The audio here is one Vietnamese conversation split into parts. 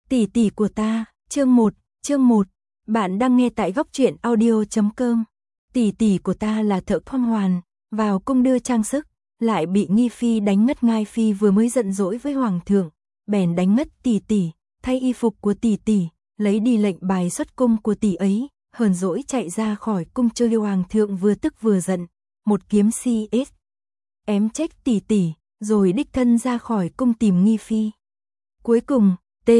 Tỷ tỷ của ta, chương 1. Bạn đang nghe tại góc truyện audio.com. Tỷ tỷ của ta là thợ quan hoàn, vào cung đưa trang sức, lại bị nghi phi đánh ngất. Ngai phi vừa mới giận dỗi với hoàng thượng, bèn đánh ngất tỷ tỷ, thay y phục của tỷ tỷ, lấy đi lệnh bài xuất cung của tỷ ấy, hờn dỗi chạy ra khỏi cung chơi. Hoàng thượng vừa tức vừa giận, một kiếm CS ém chết tỷ tỷ, rồi đích thân ra khỏi cung tìm nghi phi. Cuối cùng,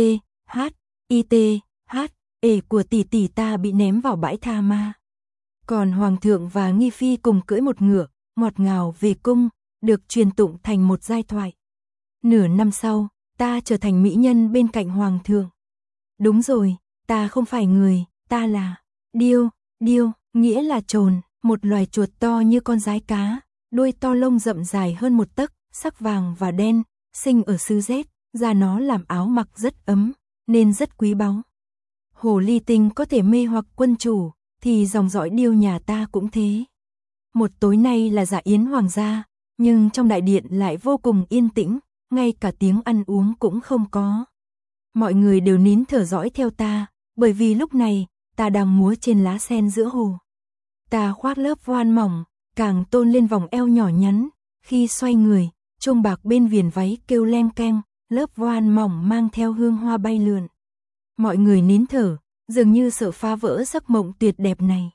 THITHE của tỷ tỷ ta bị ném vào bãi tha ma. Còn hoàng thượng và nghi phi cùng cưỡi một ngựa, ngọt ngào về cung, được truyền tụng thành một giai thoại. Nửa năm sau, ta trở thành mỹ nhân bên cạnh hoàng thượng. Đúng rồi, ta không phải người, ta là điêu, nghĩa là trồn, một loài chuột to như con dái cá, đuôi to, lông rậm dài hơn 1 tấc, sắc vàng và đen, sinh ở xứ rét, da nó làm áo mặc rất ấm, nên rất quý báu. Hồ ly tinh có thể mê hoặc quân chủ, thì dòng dõi điêu nhà ta cũng thế. Một tối nay là dạ yến hoàng gia, nhưng trong đại điện lại vô cùng yên tĩnh, ngay cả tiếng ăn uống cũng không có. Mọi người đều nín thở dõi theo ta, bởi vì lúc này, ta đang múa trên lá sen giữa hồ. Ta khoác lớp voan mỏng, càng tôn lên vòng eo nhỏ nhắn, khi xoay người, chuông bạc bên viền váy kêu leng keng, lớp voan mỏng mang theo hương hoa bay lượn. Mọi người nín thở, dường như sợ phá vỡ giấc mộng tuyệt đẹp này.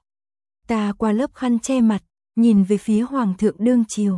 Ta qua lớp khăn che mặt, nhìn về phía hoàng thượng đương triều.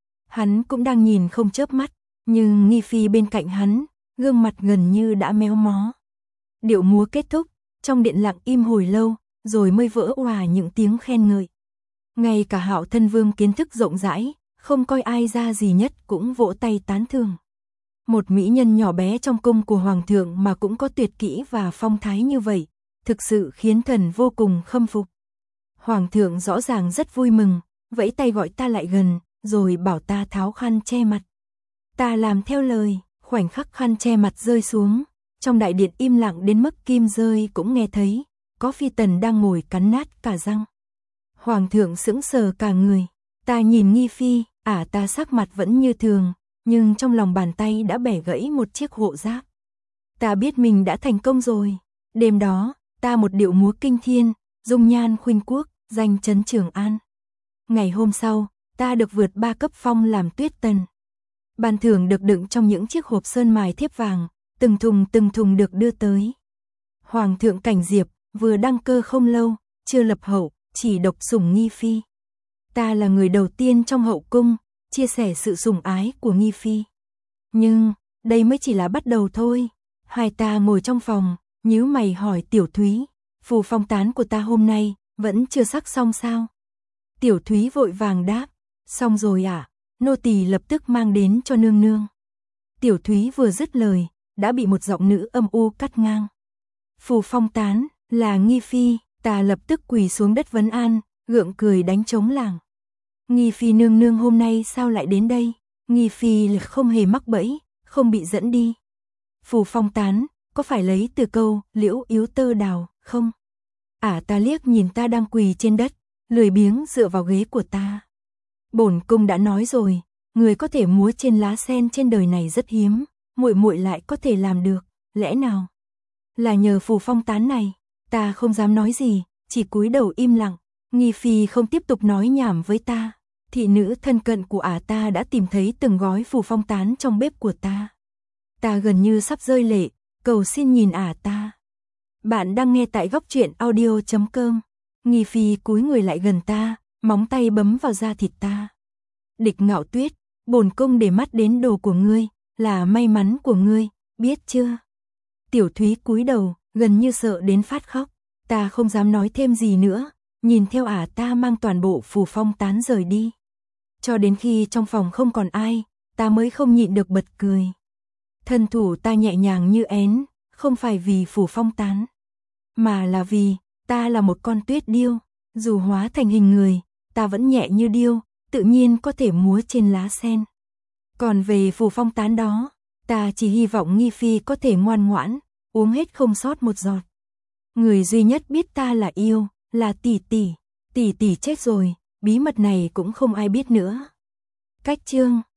Hắn cũng đang nhìn không chớp mắt, nhưng nghi phi bên cạnh hắn, gương mặt gần như đã méo mó. Điệu múa kết thúc, trong điện lặng im hồi lâu, rồi mới vỡ òa những tiếng khen ngợi. Ngay cả Hạo thân vương kiến thức rộng rãi, không coi ai ra gì nhất cũng vỗ tay tán thưởng. Một mỹ nhân nhỏ bé trong cung của hoàng thượng mà cũng có tuyệt kỹ và phong thái như vậy, thực sự khiến thần vô cùng khâm phục. Hoàng thượng rõ ràng rất vui mừng, vẫy tay gọi ta lại gần, rồi bảo ta tháo khăn che mặt. Ta làm theo lời, khoảnh khắc khăn che mặt rơi xuống, trong đại điện im lặng đến mức kim rơi cũng nghe thấy, có phi tần đang ngồi cắn nát cả răng. Hoàng thượng sững sờ cả người, ta nhìn nghi phi, ta sắc mặt vẫn như thường, nhưng trong lòng bàn tay đã bẻ gãy một chiếc hộ giáp. Ta biết mình đã thành công rồi. Đêm đó, ta một điệu múa kinh thiên, dung nhan khuynh quốc, danh chấn Trường An. Ngày hôm sau, ta được vượt 3 cấp phong làm tuyết tần. Ban thưởng được đựng trong những chiếc hộp sơn mài thiếp vàng, từng thùng được đưa tới. Hoàng thượng Cảnh Diệp vừa đăng cơ không lâu, chưa lập hậu, chỉ độc sủng nghi phi. Ta là người đầu tiên trong hậu cung chia sẻ sự sủng ái của nghi phi. Nhưng, đây mới chỉ là bắt đầu thôi. Hai ta ngồi trong phòng, nhíu mày hỏi Tiểu Thúy, phù phong tán của ta hôm nay vẫn chưa sắc xong sao? Tiểu Thúy vội vàng đáp, xong rồi ạ, nô tỳ lập tức mang đến cho nương nương. Tiểu Thúy vừa dứt lời, đã bị một giọng nữ âm u cắt ngang. Phù phong tán là nghi phi. Ta lập tức quỳ xuống đất vấn an, gượng cười đánh trống lảng. Nghi phi nương nương hôm nay sao lại đến đây? Nghi phi không hề mắc bẫy, không bị dẫn đi. Phù phong tán, có phải lấy từ câu liễu yếu tơ đào, không? Ta liếc nhìn ta đang quỳ trên đất, lười biếng dựa vào ghế của ta. Bổn cung đã nói rồi, người có thể múa trên lá sen trên đời này rất hiếm, muội lại có thể làm được, lẽ nào? Là nhờ phù phong tán này. Ta không dám nói gì, chỉ cúi đầu im lặng. Nghi phi không tiếp tục nói nhảm với ta. Thị nữ thân cận của ta đã tìm thấy từng gói phù phong tán trong bếp của ta. Ta gần như sắp rơi lệ, cầu xin nhìn ta. Bạn đang nghe tại góc truyện audio.com. Nghi phi cúi người lại gần ta, móng tay bấm vào da thịt ta. Địch Ngạo Tuyết, bổn cung để mắt đến đồ của ngươi, là may mắn của ngươi, biết chưa? Tiểu Thúy cúi đầu, gần như sợ đến phát khóc. Ta không dám nói thêm gì nữa, nhìn theo ta mang toàn bộ phù phong tán rời đi. Cho đến khi trong phòng không còn ai, ta mới không nhịn được bật cười. Thân thủ ta nhẹ nhàng như én, không phải vì phù phong tán, mà là vì ta là một con tuyết điêu, dù hóa thành hình người, ta vẫn nhẹ như điêu, tự nhiên có thể múa trên lá sen. Còn về phù phong tán đó, ta chỉ hy vọng nghi phi có thể ngoan ngoãn, uống hết không sót một giọt. Người duy nhất biết ta là yêu, là tỷ tỷ. Tỷ tỷ chết rồi, bí mật này cũng không ai biết nữa. Cách chương